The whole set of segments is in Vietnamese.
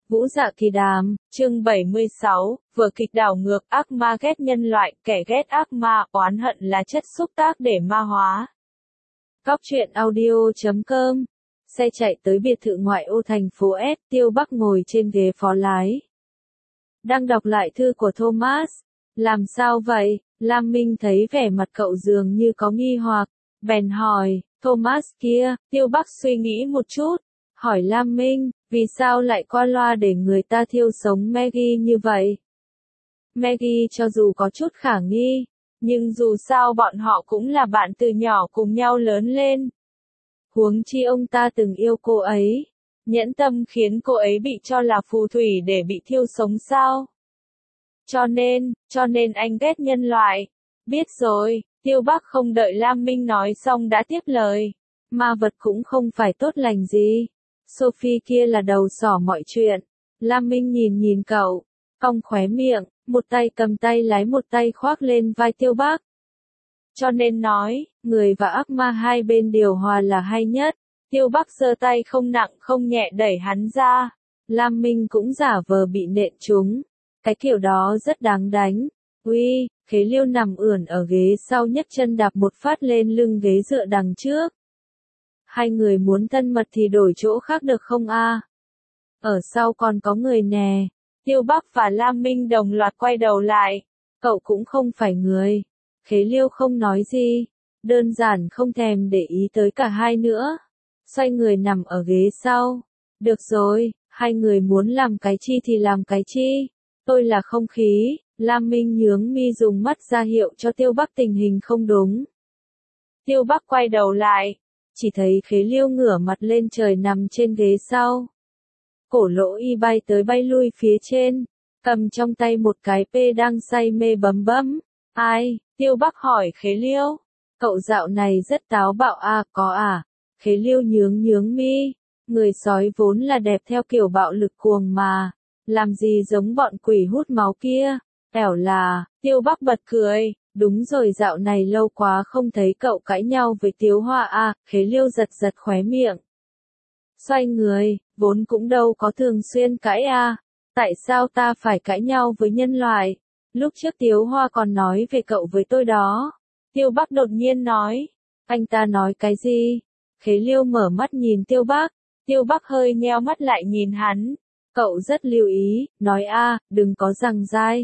Vũ Dạ Kỳ Đàm, chương 76, vở kịch đảo ngược, ác ma ghét nhân loại, kẻ ghét ác ma, oán hận là chất xúc tác để ma hóa. Cóc truyện audio.com. Xe chạy tới biệt thự ngoại ô thành phố S, Tiêu Bắc ngồi trên ghế phó lái. Đang đọc lại thư của Thomas. Làm sao vậy? Lam Minh thấy vẻ mặt cậu dường như có nghi hoặc, bèn hỏi, Thomas kia. Tiêu Bắc suy nghĩ một chút, hỏi Lam Minh, vì sao lại qua loa để người ta thiêu sống Maggie như vậy? Maggie cho dù có chút khả nghi, nhưng dù sao bọn họ cũng là bạn từ nhỏ cùng nhau lớn lên. Huống chi ông ta từng yêu cô ấy, nhẫn tâm khiến cô ấy bị cho là phù thủy để bị thiêu sống sao? Cho nên anh ghét nhân loại. Biết rồi, Tiêu Bắc không đợi Lam Minh nói xong đã tiếp lời. Ma vật cũng không phải tốt lành gì. Sophie kia là đầu sỏ mọi chuyện. Lam Minh nhìn cậu, cong khóe miệng, một tay cầm tay lái một tay khoác lên vai Tiêu Bắc. Cho nên nói, người và ác ma hai bên điều hòa là hay nhất. Tiêu Bắc giơ tay không nặng không nhẹ đẩy hắn ra. Lam Minh cũng giả vờ bị nện trúng. Cái kiểu đó rất đáng đánh. Uy, Khế Liêu nằm ườn ở ghế sau nhấc chân đạp một phát lên lưng ghế dựa đằng trước. Hai người muốn thân mật thì đổi chỗ khác được không a? Ở sau còn có người nè. Tiêu Bắc và Lam Minh đồng loạt quay đầu lại. Cậu cũng không phải người. Khế Liêu không nói gì. Đơn giản không thèm để ý tới cả hai nữa. Xoay người nằm ở ghế sau. Được rồi, hai người muốn làm cái chi thì làm cái chi. Tôi là không khí. Lam Minh nhướng mi dùng mắt ra hiệu cho Tiêu Bắc tình hình không đúng. Tiêu Bắc quay đầu lại. Chỉ thấy Khế Liêu ngửa mặt lên trời nằm trên ghế sau. Cổ lỗ y bay tới bay lui phía trên, cầm trong tay một cái pê đang say mê bấm bấm. Ai? Tiêu Bắc hỏi Khế Liêu. Cậu dạo này rất táo bạo à, có à? Khế Liêu nhướng mi. Người sói vốn là đẹp theo kiểu bạo lực cuồng mà. Làm gì giống bọn quỷ hút máu kia? Ẻo là, Tiêu Bắc bật cười. Đúng rồi, dạo này lâu quá không thấy cậu cãi nhau với Tiếu Hoa à, Khế Liêu giật khóe miệng. Xoay người, vốn cũng đâu có thường xuyên cãi à, tại sao ta phải cãi nhau với nhân loại? Lúc trước Tiếu Hoa còn nói về cậu với tôi đó. Tiêu Bắc đột nhiên nói. Anh ta nói cái gì? Khế Liêu mở mắt nhìn Tiêu Bắc. Tiêu Bắc hơi nheo mắt lại nhìn hắn. Cậu rất lưu ý, nói a, đừng có giằng dai.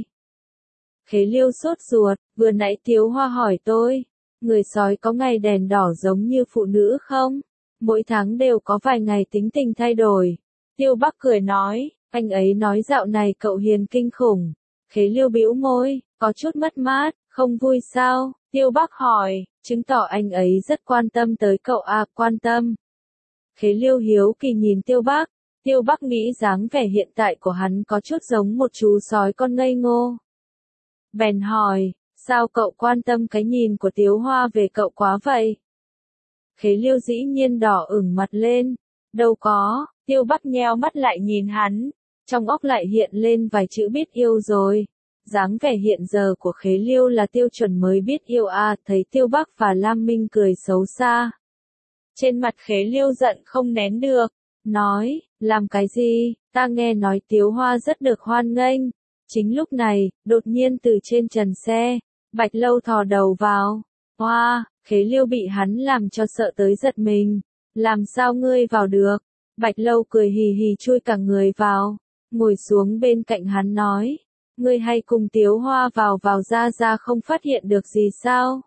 Khế Liêu sốt ruột, vừa nãy Tiếu Hoa hỏi tôi, người sói có ngày đèn đỏ giống như phụ nữ không? Mỗi tháng đều có vài ngày tính tình thay đổi. Tiêu Bắc cười nói, anh ấy nói dạo này cậu hiền kinh khủng. Khế Liêu bĩu môi, có chút mất mát, không vui sao? Tiêu Bắc hỏi, chứng tỏ anh ấy rất quan tâm tới cậu à, quan tâm. Khế Liêu hiếu kỳ nhìn Tiêu Bắc. Tiêu Bắc nghĩ dáng vẻ hiện tại của hắn có chút giống một chú sói con ngây ngô. Bèn hỏi, sao cậu quan tâm cái nhìn của Tiếu Hoa về cậu quá vậy? Khế Liêu dĩ nhiên đỏ ửng mặt lên. Đâu có. Tiêu Bắc nheo mắt lại nhìn hắn. Trong óc lại hiện lên vài chữ biết yêu rồi. Dáng vẻ hiện giờ của Khế Liêu là tiêu chuẩn mới biết yêu à, thấy Tiêu Bắc và Lam Minh cười xấu xa. Trên mặt Khế Liêu giận không nén được. Nói, làm cái gì? Ta nghe nói Tiếu Hoa rất được hoan nghênh. Chính lúc này, đột nhiên từ trên trần xe, Bạch Lâu thò đầu vào. Hoa, Khế Liêu bị hắn làm cho sợ tới giật mình. Làm sao ngươi vào được? Bạch Lâu cười hì hì chui cả người vào, ngồi xuống bên cạnh hắn nói. Ngươi hay cùng Tiếu Hoa vào ra không phát hiện được gì sao?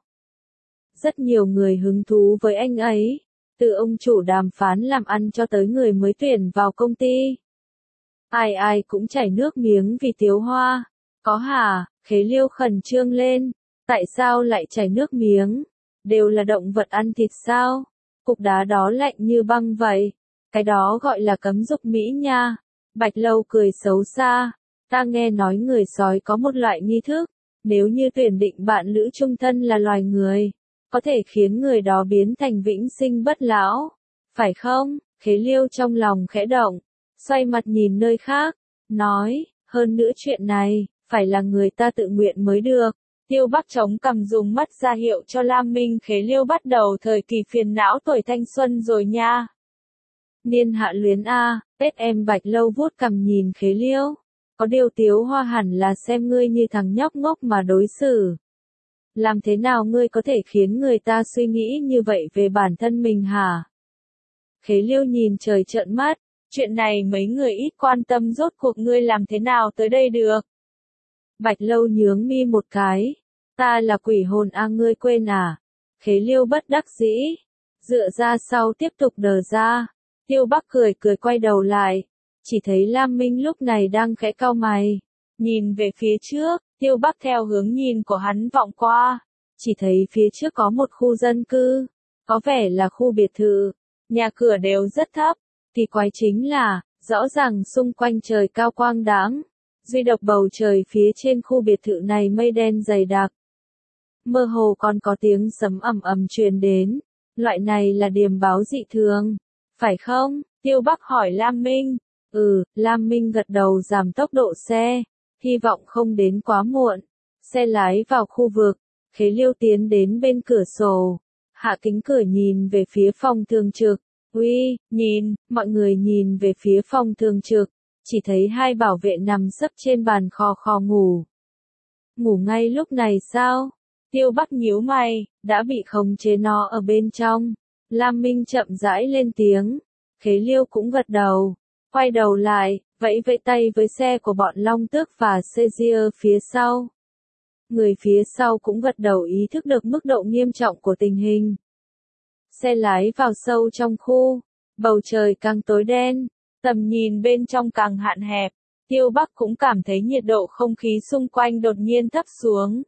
Rất nhiều người hứng thú với anh ấy. Từ ông chủ đàm phán làm ăn cho tới người mới tuyển vào công ty. Ai cũng chảy nước miếng vì Tiếu Hoa. Có hả? Khế Liêu khẩn trương lên. Tại sao lại chảy nước miếng? Đều là động vật ăn thịt sao? Cục đá đó lạnh như băng vậy. Cái đó gọi là cấm dục mỹ nha. Bạch Lâu cười xấu xa. Ta nghe nói người sói có một loại nghi thức. Nếu như tuyển định bạn lữ chung thân là loài người, có thể khiến người đó biến thành vĩnh sinh bất lão. Phải không? Khế Liêu trong lòng khẽ động. Xoay mặt nhìn nơi khác. Nói, hơn nữa chuyện này, phải là người ta tự nguyện mới được. Tiêu Bắc chống cằm dùng mắt ra hiệu cho Lam Minh. Khế Liêu bắt đầu thời kỳ phiền não tuổi thanh xuân rồi nha. Niên hạ luyến a, em Bạch Lâu vuốt cằm nhìn Khế Liêu. Có điều Tiếu Hoa hẳn là xem ngươi như thằng nhóc ngốc mà đối xử. Làm thế nào ngươi có thể khiến người ta suy nghĩ như vậy về bản thân mình hả? Khế Liêu nhìn trời trợn mắt, chuyện này mấy người ít quan tâm, rốt cuộc ngươi làm thế nào tới đây được? Bạch Lâu nhướng mi một cái, ta là quỷ hồn a, ngươi quên à? Khế Liêu bất đắc dĩ, dựa ra sau tiếp tục đờ ra. Tiêu Bắc cười cười quay đầu lại, chỉ thấy Lam Minh lúc này đang khẽ cau mày, nhìn về phía trước. Tiêu Bắc theo hướng nhìn của hắn vọng qua, chỉ thấy phía trước có một khu dân cư, có vẻ là khu biệt thự, nhà cửa đều rất thấp, kỳ quái chính là, rõ ràng xung quanh trời cao quang đãng, duy độc bầu trời phía trên khu biệt thự này mây đen dày đặc. Mơ hồ còn có tiếng sấm ầm ầm truyền đến, loại này là điềm báo dị thường, phải không? Tiêu Bắc hỏi Lam Minh. Lam Minh gật đầu giảm tốc độ xe, hy vọng không đến quá muộn. Xe lái vào khu vực, Khế Liêu tiến đến bên cửa sổ, hạ kính cửa nhìn về phía phòng thường trực. Uy, nhìn, mọi người nhìn về phía phòng thường trực, chỉ thấy hai bảo vệ nằm sấp trên bàn khò khò ngủ. Ngủ ngay lúc này sao? Tiêu Bắc nhíu mày, đã bị khống chế nó ở bên trong. Lam Minh chậm rãi lên tiếng, Khế Liêu cũng gật đầu, quay đầu lại, vẫy vẫy tay với xe của bọn Long Tước và Caesar phía sau. Người phía sau cũng gật đầu ý thức được mức độ nghiêm trọng của tình hình. Xe lái vào sâu trong khu, bầu trời càng tối đen, tầm nhìn bên trong càng hạn hẹp. Tiêu Bắc cũng cảm thấy nhiệt độ không khí xung quanh đột nhiên thấp xuống.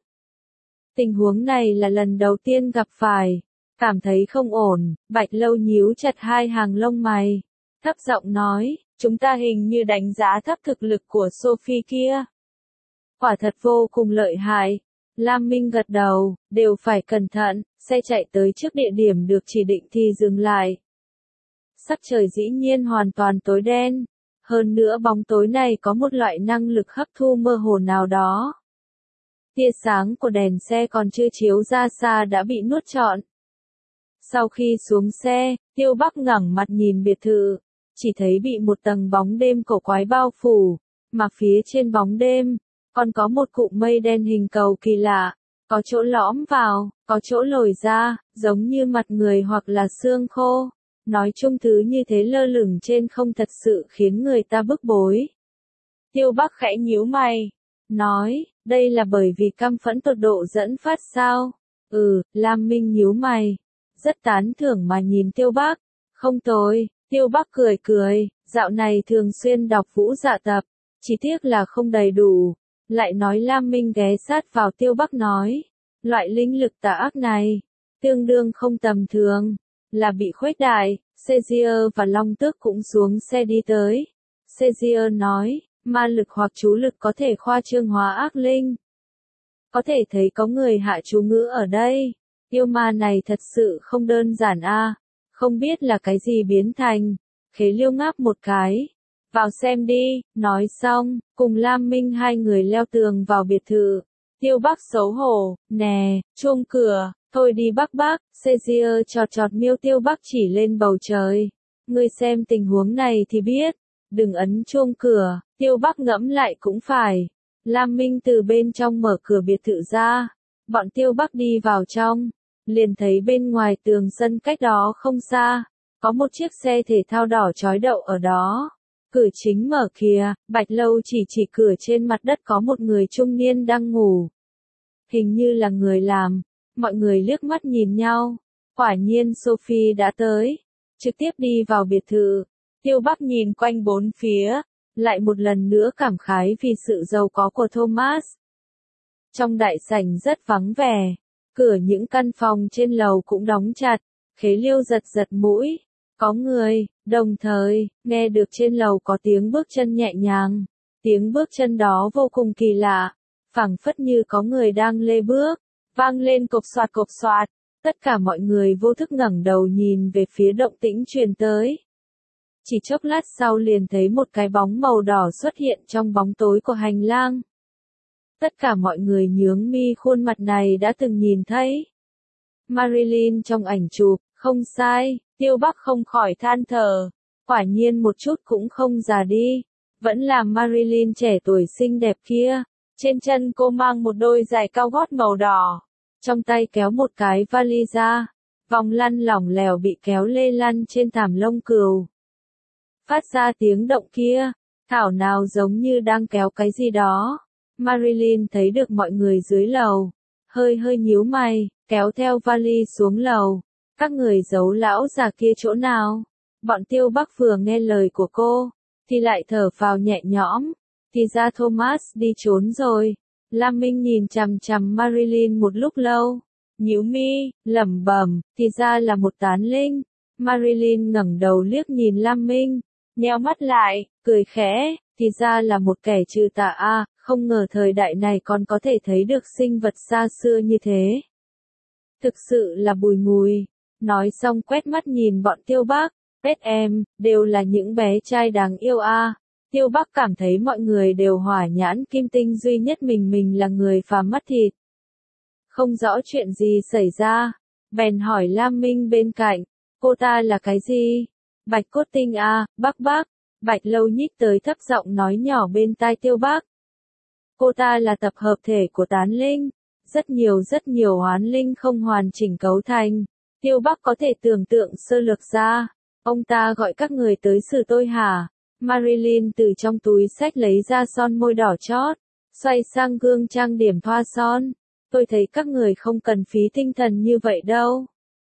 Tình huống này là lần đầu tiên gặp phải, cảm thấy không ổn. Bạch Lâu nhíu chặt hai hàng lông mày, thấp giọng nói, chúng ta hình như đánh giá thấp thực lực của Sophie kia. Quả thật vô cùng lợi hại. Lam Minh gật đầu, đều phải cẩn thận, xe chạy tới trước địa điểm được chỉ định thì dừng lại. Sắc trời dĩ nhiên hoàn toàn tối đen, hơn nữa bóng tối này có một loại năng lực hấp thu mơ hồ nào đó. Tia sáng của đèn xe còn chưa chiếu ra xa đã bị nuốt trọn. Sau khi xuống xe, Tiêu Bắc ngẩng mặt nhìn biệt thự, chỉ thấy bị một tầng bóng đêm cổ quái bao phủ, mà phía trên bóng đêm, còn có một cụm mây đen hình cầu kỳ lạ, có chỗ lõm vào, có chỗ lồi ra, giống như mặt người hoặc là xương khô. Nói chung thứ như thế lơ lửng trên không thật sự khiến người ta bức bối. Tiêu Bắc khẽ nhíu mày, nói, đây là bởi vì căm phẫn tột độ dẫn phát sao? Lam Minh nhíu mày, rất tán thưởng mà nhìn Tiêu Bắc. Không tồi, Tiêu Bắc cười cười, dạo này thường xuyên đọc Vũ Dạ Tập, chỉ tiếc là không đầy đủ. Lại nói Lam Minh ghé sát vào Tiêu Bắc nói, loại linh lực tà ác này, tương đương không tầm thường, là bị khuếch đại. Caesar và Long Tước cũng xuống xe đi tới. Caesar nói, ma lực hoặc chú lực có thể khoa trương hóa ác linh. Có thể thấy có người hạ chú ngữ ở đây. Yêu ma này thật sự không đơn giản a, không biết là cái gì biến thành. Khế Liêu ngáp một cái. Vào xem đi, nói xong, cùng Lam Minh hai người leo tường vào biệt thự. Tiêu Bắc xấu hổ, nè, chuông cửa, thôi đi Bắc Bắc. Caesar chọt chọt miêu Tiêu Bắc chỉ lên bầu trời. Ngươi xem tình huống này thì biết, đừng ấn chuông cửa. Tiêu Bắc ngẫm lại cũng phải. Lam Minh từ bên trong mở cửa biệt thự ra, bọn Tiêu Bắc đi vào trong, liền thấy bên ngoài tường sân cách đó không xa, có một chiếc xe thể thao đỏ chói đậu ở đó. Cửa chính mở kìa. Bạch Lâu chỉ cửa trên mặt đất có một người trung niên đang ngủ. Hình như là người làm. Mọi người liếc mắt nhìn nhau. Quả nhiên Sophie đã tới. Trực tiếp đi vào biệt thự. Tiêu Bắc nhìn quanh bốn phía, lại một lần nữa cảm khái vì sự giàu có của Thomas. Trong đại sảnh rất vắng vẻ. Cửa những căn phòng trên lầu cũng đóng chặt. Khế Liêu giật giật mũi. Có người, đồng thời, nghe được trên lầu có tiếng bước chân nhẹ nhàng. Tiếng bước chân đó vô cùng kỳ lạ, phảng phất như có người đang lê bước, vang lên cộp soạt. Tất cả mọi người vô thức ngẩng đầu nhìn về phía động tĩnh truyền tới. Chỉ chốc lát sau liền thấy một cái bóng màu đỏ xuất hiện trong bóng tối của hành lang. Tất cả mọi người nhướng mi, khuôn mặt này đã từng nhìn thấy. Marilyn trong ảnh chụp, không sai. Tiêu Bắc không khỏi than thở. Quả nhiên một chút cũng không già đi, vẫn là Marilyn trẻ tuổi xinh đẹp kia. Trên chân cô mang một đôi giày cao gót màu đỏ, trong tay kéo một cái vali ra, vòng lăn lỏng lẻo bị kéo lê lăn trên thảm lông cừu. Phát ra tiếng động kia, thảo nào giống như đang kéo cái gì đó. Marilyn thấy được mọi người dưới lầu, hơi nhíu mày, kéo theo vali xuống lầu. Các người giấu lão già kia chỗ nào? Bọn Tiêu Bắc vừa nghe lời của cô, thì lại thở phào nhẹ nhõm. Thì ra Thomas đi trốn rồi. Lam Minh nhìn chằm chằm Marilyn một lúc lâu, nhíu mi, lẩm bẩm, thì ra là một tán linh. Marilyn ngẩng đầu liếc nhìn Lam Minh, nheo mắt lại, cười khẽ, thì ra là một kẻ trừ tà a, không ngờ thời đại này còn có thể thấy được sinh vật xa xưa như thế. Thực sự là bùi ngùi. Nói xong quét mắt nhìn bọn Tiêu Bắc, pet em, đều là những bé trai đáng yêu a. Tiêu Bắc cảm thấy mọi người đều hỏa nhãn kim tinh, duy nhất mình là người phàm mắt thịt. Không rõ chuyện gì xảy ra, bèn hỏi Lam Minh bên cạnh, cô ta là cái gì? Bạch cốt tinh à, Bắc. Bạch Lâu nhích tới thấp giọng nói nhỏ bên tai Tiêu Bắc. Cô ta là tập hợp thể của tán linh, rất nhiều hoán linh không hoàn chỉnh cấu thành. Tiêu Bắc có thể tưởng tượng sơ lược ra, ông ta gọi các người tới xử tôi hả? Marilyn từ trong túi xách lấy ra son môi đỏ chót, xoay sang gương trang điểm thoa son. Tôi thấy các người không cần phí tinh thần như vậy đâu.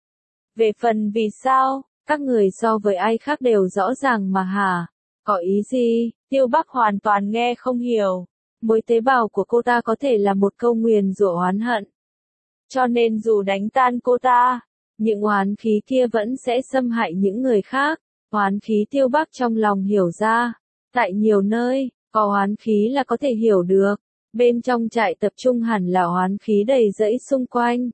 Về phần vì sao, các người so với ai khác đều rõ ràng mà hả? Có ý gì? Tiêu Bắc hoàn toàn nghe không hiểu. Mỗi tế bào của cô ta có thể là một câu nguyền rủa oán hận. Cho nên dù đánh tan cô ta, những oán khí kia vẫn sẽ xâm hại những người khác. Oán khí Tiêu Bắc trong lòng hiểu ra. Tại nhiều nơi, có oán khí là có thể hiểu được. Bên trong trại tập trung hẳn là oán khí đầy rẫy xung quanh.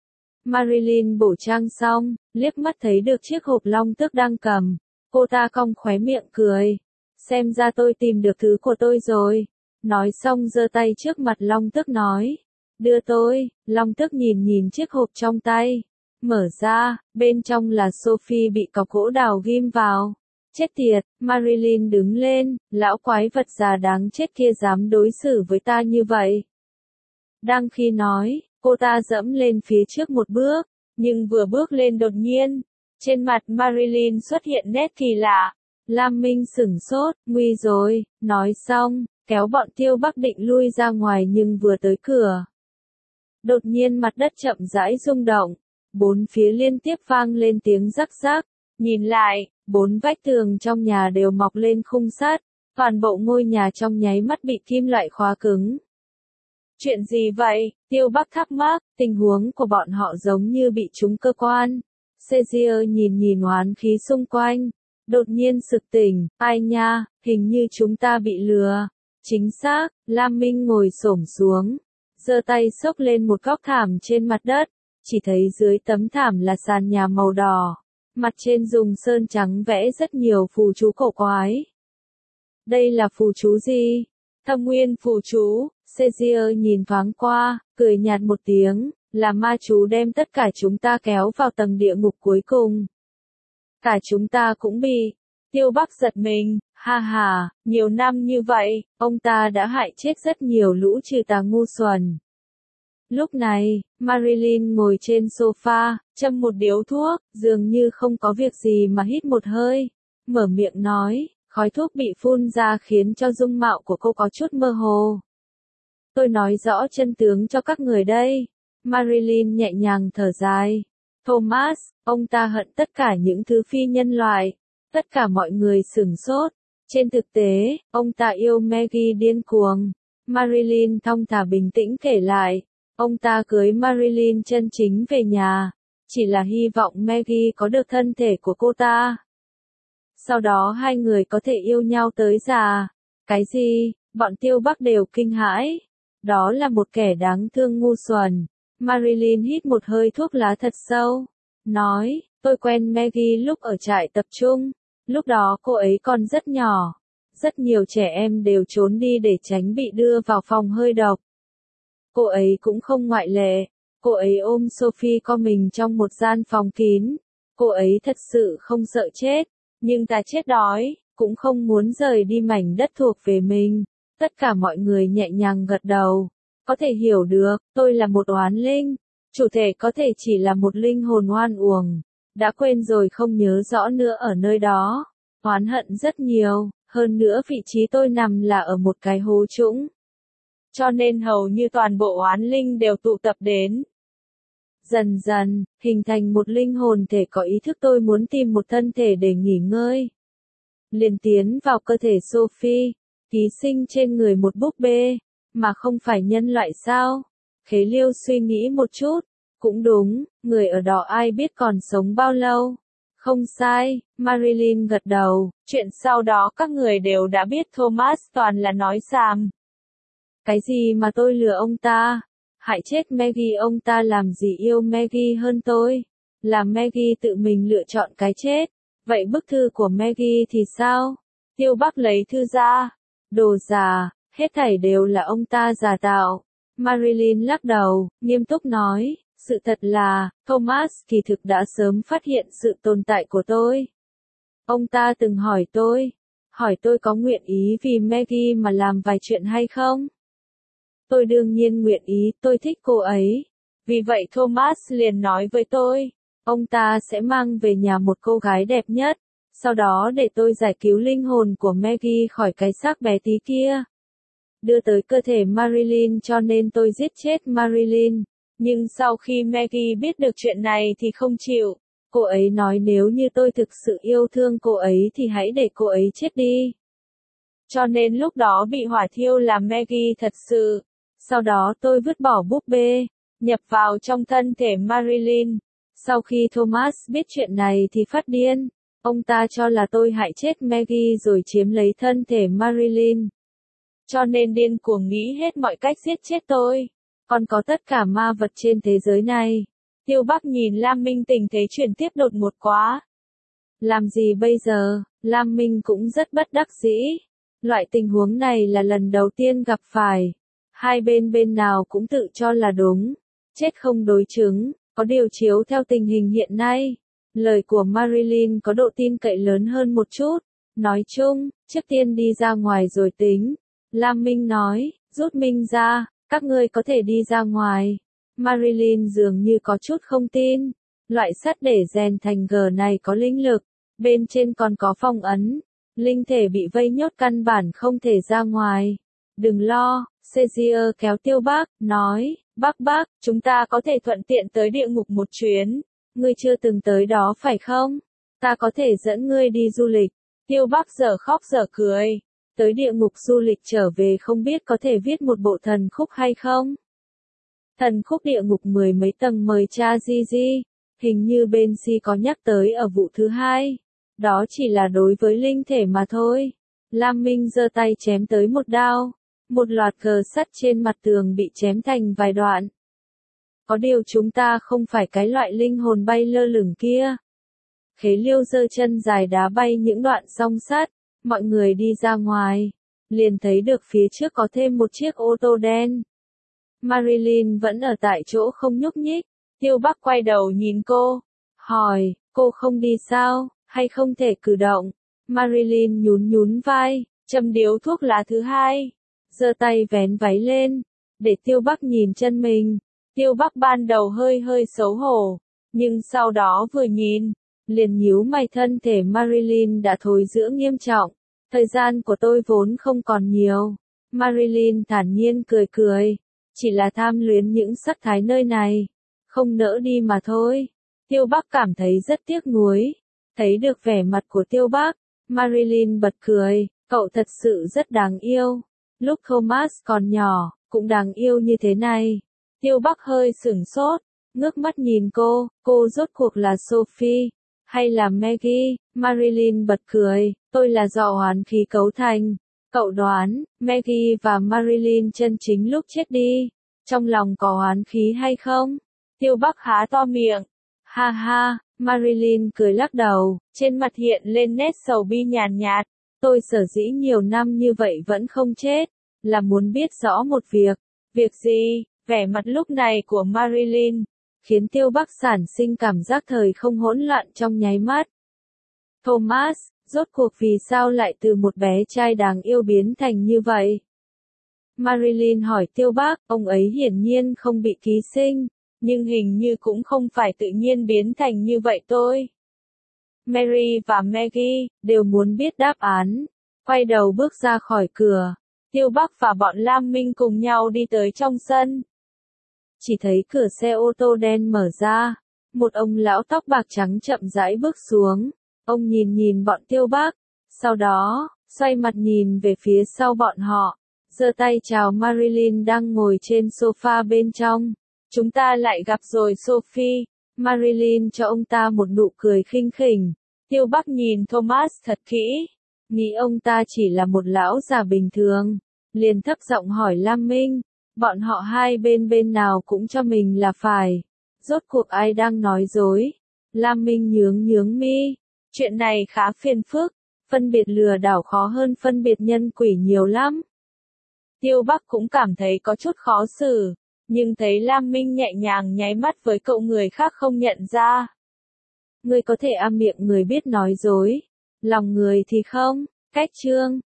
Marilyn bổ trang xong, liếc mắt thấy được chiếc hộp long tước đang cầm. Cô ta cong khóe miệng cười. Xem ra tôi tìm được thứ của tôi rồi. Nói xong giơ tay trước mặt long tước nói. Đưa tôi. Long tước nhìn chiếc hộp trong tay. Mở ra, bên trong là Sophie bị cọc gỗ đào ghim vào. Chết tiệt, Marilyn đứng lên, lão quái vật già đáng chết kia dám đối xử với ta như vậy. Đang khi nói, cô ta dẫm lên phía trước một bước, nhưng vừa bước lên đột nhiên, trên mặt Marilyn xuất hiện nét kỳ lạ. Lam Minh sửng sốt, nguy rồi, nói xong, kéo bọn Tiêu Bắc định lui ra ngoài nhưng vừa tới cửa. Đột nhiên mặt đất chậm rãi rung động, bốn phía liên tiếp vang lên tiếng rắc rắc, nhìn lại, bốn vách tường trong nhà đều mọc lên khung sắt, toàn bộ ngôi nhà trong nháy mắt bị kim loại khóa cứng. Chuyện gì vậy? Tiêu Bắc thắc mắc, tình huống của bọn họ giống như bị trúng cơ quan. Caesar nhìn oán khí xung quanh, đột nhiên sực tỉnh, ai nha, hình như chúng ta bị lừa. Chính xác, Lam Minh ngồi xổm xuống, giơ tay xốc lên một góc thảm trên mặt đất, chỉ thấy dưới tấm thảm là sàn nhà màu đỏ, mặt trên dùng sơn trắng vẽ rất nhiều phù chú cổ quái. Đây là phù chú gì? Thâm nguyên phù chú. Caesar nhìn thoáng qua, cười nhạt một tiếng, là ma chú đem tất cả chúng ta kéo vào tầng địa ngục cuối cùng. Cả chúng ta cũng bị. Tiêu Bắc giật mình, ha ha, nhiều năm như vậy, ông ta đã hại chết rất nhiều lũ trừ tà ngu xuẩn. Lúc này, Marilyn ngồi trên sofa, châm một điếu thuốc, dường như không có việc gì mà hít một hơi, mở miệng nói, khói thuốc bị phun ra khiến cho dung mạo của cô có chút mơ hồ. Tôi nói rõ chân tướng cho các người đây. Marilyn nhẹ nhàng thở dài. Thomas, ông ta hận tất cả những thứ phi nhân loại. Tất cả mọi người sửng sốt. Trên thực tế, ông ta yêu Maggie điên cuồng. Marilyn thong thả bình tĩnh kể lại. Ông ta cưới Marilyn chân chính về nhà. Chỉ là hy vọng Maggie có được thân thể của cô ta. Sau đó hai người có thể yêu nhau tới già. Cái gì? Bọn Tiêu Bắc đều kinh hãi. Đó là một kẻ đáng thương ngu xuẩn. Marilyn hít một hơi thuốc lá thật sâu. Nói, tôi quen Maggie lúc ở trại tập trung. Lúc đó cô ấy còn rất nhỏ. Rất nhiều trẻ em đều trốn đi để tránh bị đưa vào phòng hơi độc. Cô ấy cũng không ngoại lệ. Cô ấy ôm Sophie co mình trong một gian phòng kín. Cô ấy thật sự không sợ chết. nhưng ta chết đói, cũng không muốn rời đi mảnh đất thuộc về mình. Tất cả mọi người nhẹ nhàng gật đầu. Có thể hiểu được, tôi là một oán linh. Chủ thể có thể chỉ là một linh hồn oan uổng. Đã quên rồi không nhớ rõ nữa ở nơi đó. Oán hận rất nhiều, hơn nữa vị trí tôi nằm là ở một cái hố trũng. Cho nên hầu như toàn bộ oán linh đều tụ tập đến. Dần dần, hình thành một linh hồn thể có ý thức tôi muốn tìm một thân thể để nghỉ ngơi. Liền tiến vào cơ thể Sophie, ký sinh trên người một búp bê, mà không phải nhân loại sao? Khế Liêu suy nghĩ một chút, cũng đúng, người ở đó ai biết còn sống bao lâu. Không sai, Marilyn gật đầu, chuyện sau đó các người đều đã biết Thomas toàn là nói xàm. Cái gì mà tôi lừa ông ta? Hại chết Maggie, ông ta làm gì yêu Maggie hơn tôi? Là Maggie tự mình lựa chọn cái chết. Vậy bức thư của Maggie thì sao? Tiêu Bắc lấy thư ra. Đồ giả, hết thảy đều là ông ta giả tạo. Marilyn lắc đầu, nghiêm túc nói, sự thật là, Thomas kỳ thực đã sớm phát hiện sự tồn tại của tôi. Ông ta từng hỏi tôi có nguyện ý vì Maggie mà làm vài chuyện hay không? Tôi đương nhiên nguyện ý, tôi thích cô ấy. Vì vậy Thomas liền nói với tôi, ông ta sẽ mang về nhà một cô gái đẹp nhất, sau đó để tôi giải cứu linh hồn của Maggie khỏi cái xác bé tí kia. Đưa tới cơ thể Marilyn cho nên tôi giết chết Marilyn. Nhưng sau khi Maggie biết được chuyện này thì không chịu. Cô ấy nói nếu như tôi thực sự yêu thương cô ấy thì hãy để cô ấy chết đi. Cho nên lúc đó bị hỏa thiêu là Maggie thật sự. Sau đó tôi vứt bỏ búp bê, nhập vào trong thân thể Marilyn. Sau khi Thomas biết chuyện này thì phát điên. Ông ta cho là tôi hại chết Maggie rồi chiếm lấy thân thể Marilyn. Cho nên điên cuồng nghĩ hết mọi cách giết chết tôi. Còn có tất cả ma vật trên thế giới này. Tiêu Bắc nhìn Lam Minh tình thế chuyển tiếp đột ngột quá. Làm gì bây giờ? Lam Minh cũng rất bất đắc dĩ. Loại tình huống này là lần đầu tiên gặp phải. Hai bên nào cũng tự cho là đúng. Chết không đối chứng, có điều chiếu theo tình hình hiện nay. Lời của Marilyn có độ tin cậy lớn hơn một chút. Nói chung, trước tiên đi ra ngoài rồi tính. Lam Minh nói, rút Minh ra, các ngươi có thể đi ra ngoài. Marilyn dường như có chút không tin. Loại sắt để rèn thành gờ này có linh lực. Bên trên còn có phong ấn. Linh thể bị vây nhốt căn bản không thể ra ngoài. Đừng lo, Caesar kéo Tiêu Bắc, nói, Bác, chúng ta có thể thuận tiện tới địa ngục một chuyến. Ngươi chưa từng tới đó phải không? Ta có thể dẫn ngươi đi du lịch. Tiêu Bắc dở khóc dở cười. Tới địa ngục du lịch trở về không biết có thể viết một bộ thần khúc hay không? Thần khúc địa ngục 10 mấy tầng mời cha Gigi. Hình như bên si có nhắc tới ở vụ thứ 2. Đó chỉ là đối với linh thể mà thôi. Lam Minh giơ tay chém tới một đao. Một loạt cờ sắt trên mặt tường bị chém thành vài đoạn. Có điều chúng ta không phải cái loại linh hồn bay lơ lửng kia. Khế Liêu giơ chân dài đá bay những đoạn song sắt. Mọi người đi ra ngoài. Liền thấy được phía trước có thêm một chiếc ô tô đen. Marilyn vẫn ở tại chỗ không nhúc nhích. Tiêu Bắc quay đầu nhìn cô. Hỏi, cô không đi sao, hay không thể cử động? Marilyn nhún vai, châm điếu thuốc lá thứ 2. Giơ tay vén váy lên. Để Tiêu Bắc nhìn chân mình. Tiêu Bắc ban đầu hơi xấu hổ. Nhưng sau đó vừa nhìn. Liền nhíu mày, thân thể Marilyn đã thối rữa nghiêm trọng. Thời gian của tôi vốn không còn nhiều. Marilyn thản nhiên cười. Chỉ là tham luyến những sắc thái nơi này. Không nỡ đi mà thôi. Tiêu Bắc cảm thấy rất tiếc nuối. Thấy được vẻ mặt của Tiêu Bắc, Marilyn bật cười. Cậu thật sự rất đáng yêu. Lúc Thomas còn nhỏ, cũng đáng yêu như thế này. Tiêu Bắc hơi sửng sốt. Ngước mắt nhìn cô rốt cuộc là Sophie. Hay là Maggie? Marilyn bật cười, tôi là do oán khí cấu thành. Cậu đoán, Maggie và Marilyn chân chính lúc chết đi, trong lòng có oán khí hay không? Tiêu Bắc há to miệng. Ha, Marilyn cười lắc đầu, trên mặt hiện lên nét sầu bi nhàn nhạt. Tôi sở dĩ nhiều năm như vậy vẫn không chết, là muốn biết rõ một việc. Việc gì? Vẻ mặt lúc này của Marilyn khiến Tiêu Bắc sản sinh cảm giác thời không hỗn loạn trong nháy mắt. Thomas, Rốt cuộc vì sao lại từ một bé trai đáng yêu biến thành như vậy? Marilyn hỏi Tiêu Bác, ông ấy hiển nhiên không bị ký sinh, nhưng hình như cũng không phải tự nhiên biến thành như vậy tôi. Mary và Maggie đều muốn biết đáp án. Quay đầu bước ra khỏi cửa. Tiêu Bắc và bọn Lam Minh cùng nhau đi tới trong sân. Chỉ thấy cửa xe ô tô đen mở ra. Một ông lão tóc bạc trắng chậm rãi bước xuống. Ông nhìn nhìn bọn Tiêu Bắc. Sau đó, xoay mặt nhìn về phía sau bọn họ. Giơ tay chào Marilyn đang ngồi trên sofa bên trong. Chúng ta lại gặp rồi Sophie. Marilyn cho ông ta một nụ cười khinh khỉnh. Tiêu Bắc nhìn Thomas thật kỹ. Nghĩ ông ta chỉ là một lão già bình thường. Liền thấp giọng hỏi Lam Minh. Bọn họ hai bên nào cũng cho mình là phải. Rốt cuộc ai đang nói dối? Lam Minh nhướng mi. Chuyện này khá phiền phức. Phân biệt lừa đảo khó hơn phân biệt nhân quỷ nhiều lắm. Tiêu Bắc cũng cảm thấy có chút khó xử. Nhưng thấy Lam Minh nhẹ nhàng nháy mắt với cậu người khác không nhận ra. Người có thể miệng người biết nói dối. Lòng người thì không. Cách chương